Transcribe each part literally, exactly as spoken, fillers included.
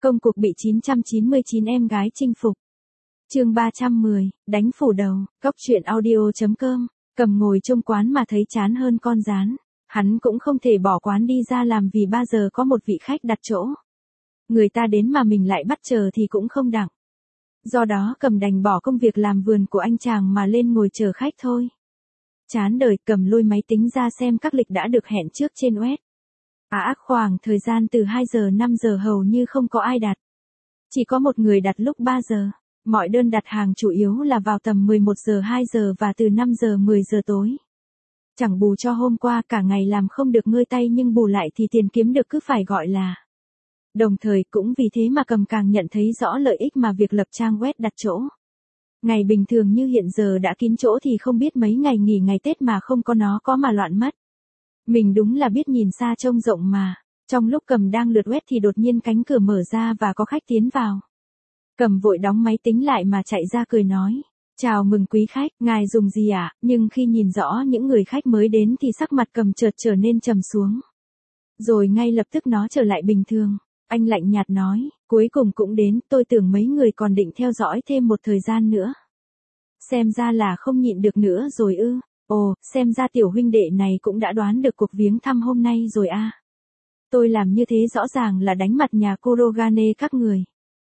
Công cuộc bị chín trăm chín mươi chín em gái chinh phục. Chương ba trăm mười, đánh phủ đầu, Cóc truyện audio chấm com. Cầm ngồi trong quán mà thấy chán hơn con rán. Hắn cũng không thể bỏ quán đi ra làm vì ba giờ có một vị khách đặt chỗ. Người ta đến mà mình lại bắt chờ thì cũng không đặng. Do đó Cầm đành bỏ công việc làm vườn của anh chàng mà lên ngồi chờ khách thôi. Chán đời, Cầm lôi máy tính ra xem các lịch đã được hẹn trước trên web. À khoảng thời gian từ hai giờ năm giờ hầu như không có ai đặt. Chỉ có một người đặt lúc ba giờ. Mọi đơn đặt hàng chủ yếu là vào tầm mười một giờ hai giờ và từ năm giờ mười giờ tối. Chẳng bù cho hôm qua cả ngày làm không được ngơi tay nhưng bù lại thì tiền kiếm được cứ phải gọi là. Đồng thời cũng vì thế mà Cầm càng nhận thấy rõ lợi ích mà việc lập trang web đặt chỗ. Ngày bình thường như hiện giờ đã kín chỗ thì không biết mấy ngày nghỉ ngày Tết mà không có nó có mà loạn mất. Mình đúng là biết nhìn xa trông rộng mà. Trong lúc Cầm đang lượt web thì đột nhiên cánh cửa mở ra và có khách tiến vào. Cầm vội đóng máy tính lại mà chạy ra cười nói. Chào mừng quý khách, ngài dùng gì ạ? À? Nhưng khi nhìn rõ những người khách mới đến thì sắc mặt Cầm chợt trở nên trầm xuống. Rồi ngay lập tức nó trở lại bình thường. Anh lạnh nhạt nói, cuối cùng cũng đến, tôi tưởng mấy người còn định theo dõi thêm một thời gian nữa. Xem ra là không nhịn được nữa rồi ư. Ồ, xem ra tiểu huynh đệ này cũng đã đoán được cuộc viếng thăm hôm nay rồi à. Tôi làm như thế rõ ràng là đánh mặt nhà Kurogane các người.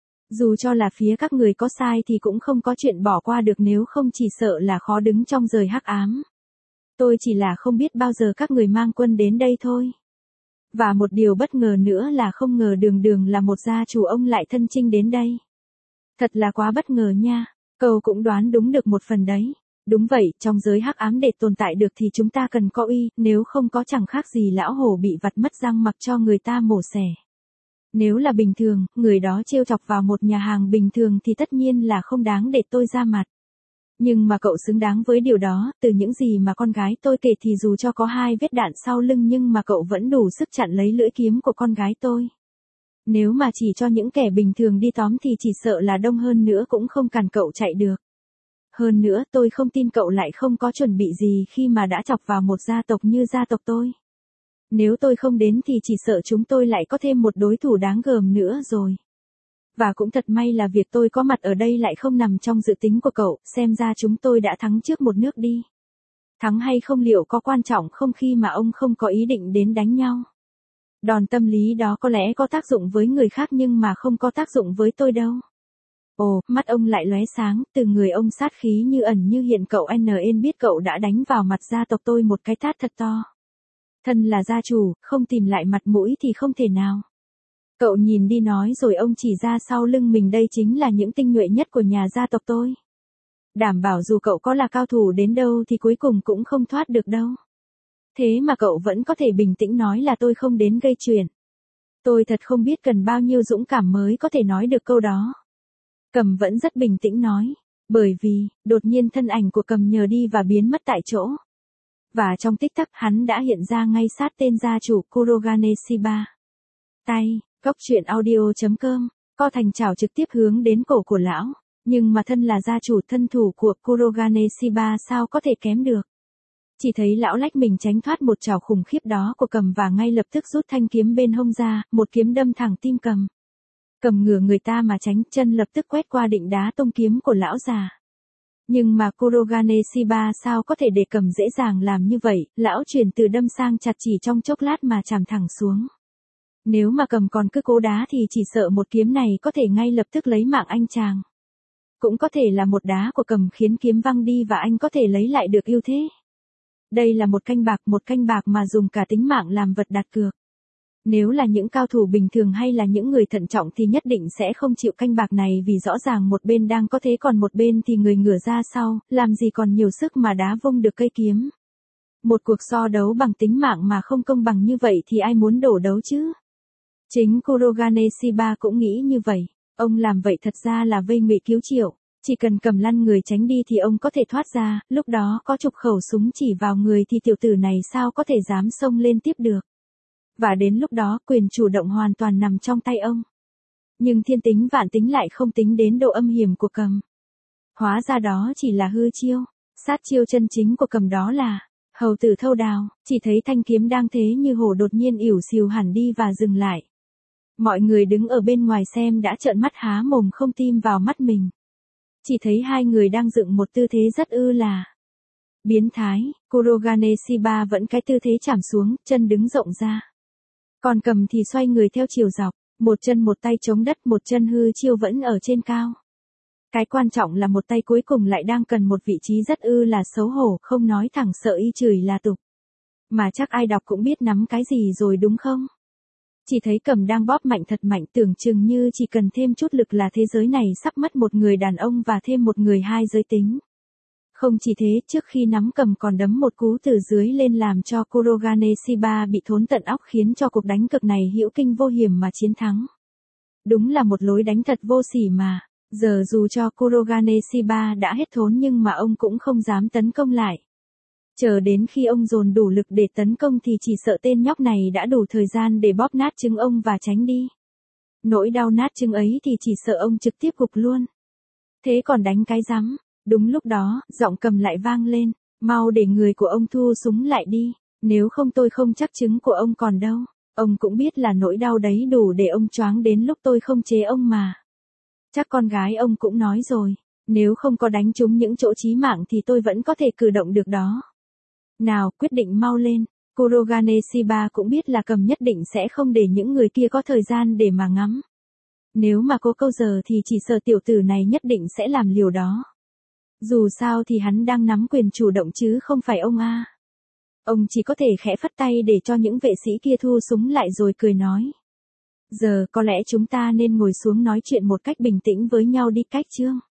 Dù cho là phía các người có sai thì cũng không có chuyện bỏ qua được nếu không chỉ sợ là khó đứng trong rời hắc ám. Tôi chỉ là không biết bao giờ các người mang quân đến đây thôi. Và một điều bất ngờ nữa là không ngờ đường đường là một gia chủ ông lại thân chinh đến đây. Thật là quá bất ngờ nha, cậu cũng đoán đúng được một phần đấy. Đúng vậy, trong giới hắc ám để tồn tại được thì chúng ta cần có uy, nếu không có chẳng khác gì lão hổ bị vặt mất răng mặc cho người ta mổ xẻ. Nếu là bình thường, người đó trêu chọc vào một nhà hàng bình thường thì tất nhiên là không đáng để tôi ra mặt. Nhưng mà cậu xứng đáng với điều đó, từ những gì mà con gái tôi kể thì dù cho có hai vết đạn sau lưng nhưng mà cậu vẫn đủ sức chặn lấy lưỡi kiếm của con gái tôi. Nếu mà chỉ cho những kẻ bình thường đi tóm thì chỉ sợ là đông hơn nữa cũng không cản cậu chạy được. Hơn nữa tôi không tin cậu lại không có chuẩn bị gì khi mà đã chọc vào một gia tộc như gia tộc tôi. Nếu tôi không đến thì chỉ sợ chúng tôi lại có thêm một đối thủ đáng gờm nữa rồi. Và cũng thật may là việc tôi có mặt ở đây lại không nằm trong dự tính của cậu, xem ra chúng tôi đã thắng trước một nước đi. Thắng hay không liệu có quan trọng không khi mà ông không có ý định đến đánh nhau. Đòn tâm lý đó có lẽ có tác dụng với người khác nhưng mà không có tác dụng với tôi đâu. Ồ, mắt ông lại lóe sáng, từ người ông sát khí như ẩn như hiện cậu N biết cậu đã đánh vào mặt gia tộc tôi một cái tát thật to. Thân là gia chủ, không tìm lại mặt mũi thì không thể nào. Cậu nhìn đi nói rồi ông chỉ ra sau lưng mình đây chính là những tinh nhuệ nhất của nhà gia tộc tôi. Đảm bảo dù cậu có là cao thủ đến đâu thì cuối cùng cũng không thoát được đâu. Thế mà cậu vẫn có thể bình tĩnh nói là tôi không đến gây chuyện. Tôi thật không biết cần bao nhiêu dũng cảm mới có thể nói được câu đó. Cầm vẫn rất bình tĩnh nói. Bởi vì, đột nhiên thân ảnh của Cầm nhờ đi và biến mất tại chỗ. Và trong tích tắc hắn đã hiện ra ngay sát tên gia chủ Kurogane Shiba. Tay, Cóc truyện audio chấm com, co thành chảo trực tiếp hướng đến cổ của lão. Nhưng mà thân là gia chủ thân thủ của Kurogane Shiba sao có thể kém được. Chỉ thấy lão lách mình tránh thoát một chảo khủng khiếp đó của Cầm và ngay lập tức rút thanh kiếm bên hông ra, một kiếm đâm thẳng tim Cầm. Cầm ngửa người ta mà tránh, chân lập tức quét qua định đá tông kiếm của lão già. Nhưng mà Kurogane Shiba sao có thể để Cầm dễ dàng làm như vậy, lão chuyển từ đâm sang chặt chỉ trong chốc lát mà chạm thẳng xuống. Nếu mà Cầm còn cứ cố đá thì chỉ sợ một kiếm này có thể ngay lập tức lấy mạng anh chàng. Cũng có thể là một đá của Cầm khiến kiếm văng đi và anh có thể lấy lại được ưu thế. Đây là một canh bạc, một canh bạc mà dùng cả tính mạng làm vật đặt cược. Nếu là những cao thủ bình thường hay là những người thận trọng thì nhất định sẽ không chịu canh bạc này vì rõ ràng một bên đang có thế còn một bên thì người ngửa ra sau, làm gì còn nhiều sức mà đá vung được cây kiếm. Một cuộc so đấu bằng tính mạng mà không công bằng như vậy thì ai muốn đổ đấu chứ? Chính Kurogane Shiba cũng nghĩ như vậy, ông làm vậy thật ra là vây ngụy cứu triệu, chỉ cần Cầm lăn người tránh đi thì ông có thể thoát ra, lúc đó có chục khẩu súng chỉ vào người thì tiểu tử này sao có thể dám xông lên tiếp được. Và đến lúc đó quyền chủ động hoàn toàn nằm trong tay ông. Nhưng thiên tính vạn tính lại không tính đến độ âm hiểm của Cầm. Hóa ra đó chỉ là hư chiêu, sát chiêu chân chính của Cầm đó là hầu tử thâu đào, chỉ thấy thanh kiếm đang thế như hổ đột nhiên ỉu xìu hẳn đi và dừng lại. Mọi người đứng ở bên ngoài xem đã trợn mắt há mồm không tin vào mắt mình. Chỉ thấy hai người đang dựng một tư thế rất ư là biến thái, Kuroga Neshiba vẫn cái tư thế chảm xuống, chân đứng rộng ra. Còn Cầm thì xoay người theo chiều dọc, một chân một tay chống đất, một chân hư chiêu vẫn ở trên cao. Cái quan trọng là một tay cuối cùng lại đang cần một vị trí rất ư là xấu hổ, không nói thẳng sợ y chửi là tục. Mà chắc ai đọc cũng biết nắm cái gì rồi đúng không? Chỉ thấy Cầm đang bóp mạnh thật mạnh, tưởng chừng như chỉ cần thêm chút lực là thế giới này sắp mất một người đàn ông và thêm một người hai giới tính. Không chỉ thế, trước khi nắm Cầm còn đấm một cú từ dưới lên làm cho Kuroga Neshiba bị thốn tận óc, khiến cho cuộc đánh cực này hữu kinh vô hiểm mà chiến thắng. Đúng là một lối đánh thật vô sỉ mà. Giờ dù cho Kuroga Neshiba đã hết thốn nhưng mà ông cũng không dám tấn công lại. Chờ đến khi ông dồn đủ lực để tấn công thì chỉ sợ tên nhóc này đã đủ thời gian để bóp nát trứng ông và tránh đi. Nỗi đau nát trứng ấy thì chỉ sợ ông trực tiếp gục luôn. Thế còn đánh cái rắm. Đúng lúc đó, giọng Cầm lại vang lên, mau để người của ông thu súng lại đi, nếu không tôi không chắc trứng của ông còn đâu. Ông cũng biết là nỗi đau đấy đủ để ông choáng đến lúc tôi không chế ông mà. Chắc con gái ông cũng nói rồi, nếu không có đánh trúng những chỗ chí mạng thì tôi vẫn có thể cử động được đó. Nào, quyết định mau lên. Kuroga Neshiba cũng biết là Cầm nhất định sẽ không để những người kia có thời gian để mà ngắm. Nếu mà cố câu giờ thì chỉ sợ tiểu tử này nhất định sẽ làm liều đó. Dù sao thì hắn đang nắm quyền chủ động chứ không phải ông a. Ông chỉ có thể khẽ phất tay để cho những vệ sĩ kia thu súng lại rồi cười nói. Giờ có lẽ chúng ta nên ngồi xuống nói chuyện một cách bình tĩnh với nhau đi, Cách Trương.